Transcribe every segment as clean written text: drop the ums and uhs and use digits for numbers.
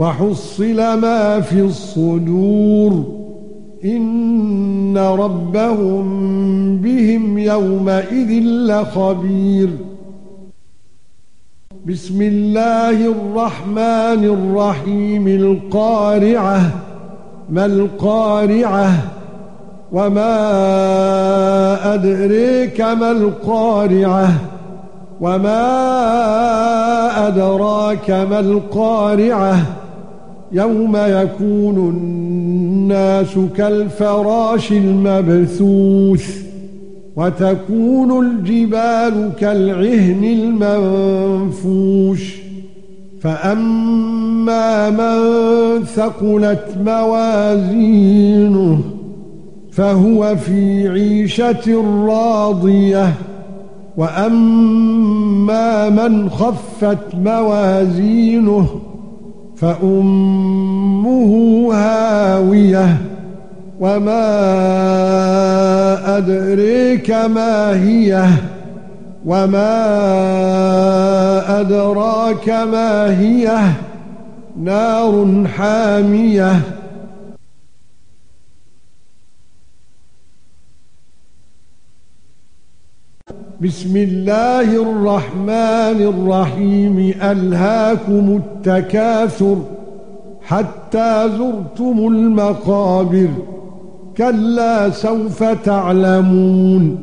وحصل ما في الصدور إن ربهم بهم يومئذ لخبير. بسم الله الرحمن الرحيم. القارعة ما القارعة وما أدريك ما القارعة وما أدراك ما القارعة يوم يكون الناس كالفراش المبثوث وتكون الجبال كالعهن المنفوش فأما من ثقلت موازينه فهو في عيشة راضية وأما من خفت موازينه فأمه هاوية وما أدريك ما هي وما أدراك ما هي نار حامية. بسم الله الرحمن الرحيم. ألهاكم التكاثر حتى زرتم المقابر كلا سوف تعلمون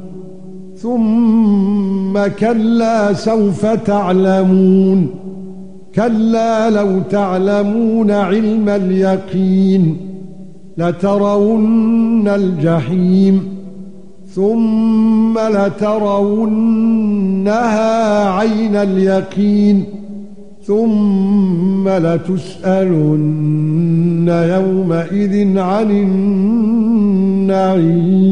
ثم كلا سوف تعلمون كلا لو تعلمون علم اليقين لترون الجحيم ثم لترونها عين اليقين ثم لتسألن يومئذ عن النعيم.